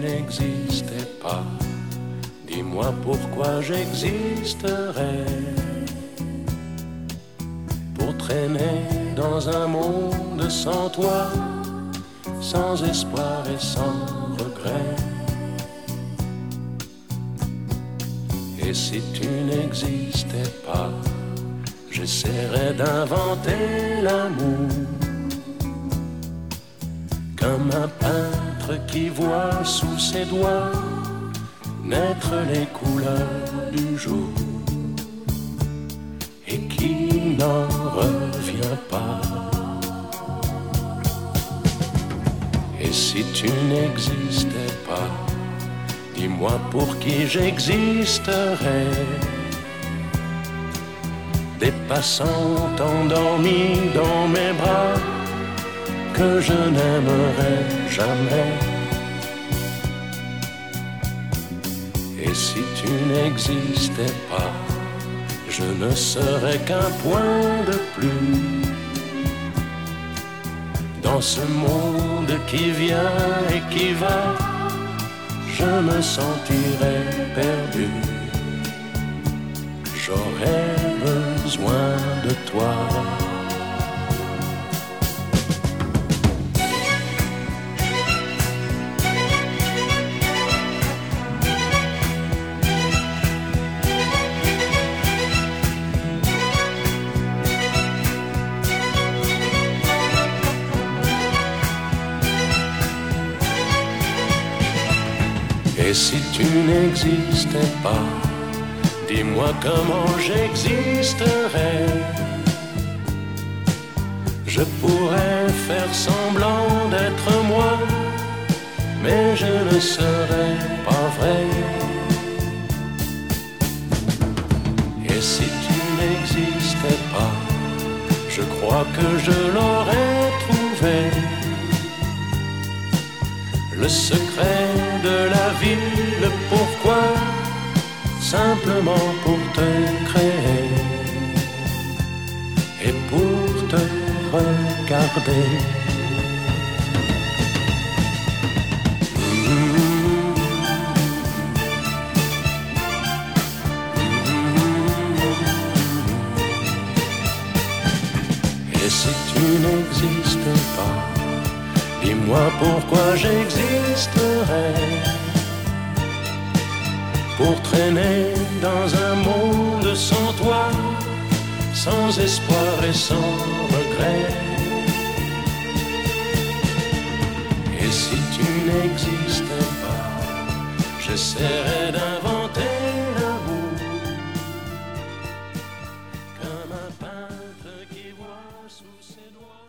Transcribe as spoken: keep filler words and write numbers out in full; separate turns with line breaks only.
n'existais pas, dis-moi pourquoi j'existerais. Pour traîner dans un monde sans toi, sans espoir et sans regret. Et si tu n'existais pas, j'essaierais d'inventer l'amour, comme un peintre qui voit sous ses doigts naître les couleurs du jour et qui n'en revient pas. Et si tu n'existais pas, dis-moi pour qui j'existerais. Des passants endormis dans mes bras que je n'aimerais jamais. Et si tu n'existais pas, je ne serais qu'un point de plus dans ce monde qui vient et qui va. Je me sentirais perdu. J'aurais besoin de toi. Et si tu n'existais pas, dis-moi comment j'existerais. Je pourrais faire semblant d'être moi, mais je ne serais pas vrai. Et si tu n'existais pas, je crois que je l'aurais trouvé. Le secret de la vie, le pourquoi, simplement pour te créer et pour te regarder. Et si tu n'existais pas, dis-moi pourquoi j'existerais. Pour traîner dans un monde sans toi, sans espoir et sans regret. Et si tu n'existais pas, j'essaierais d'inventer l'amour, comme un peintre qui voit sous ses doigts.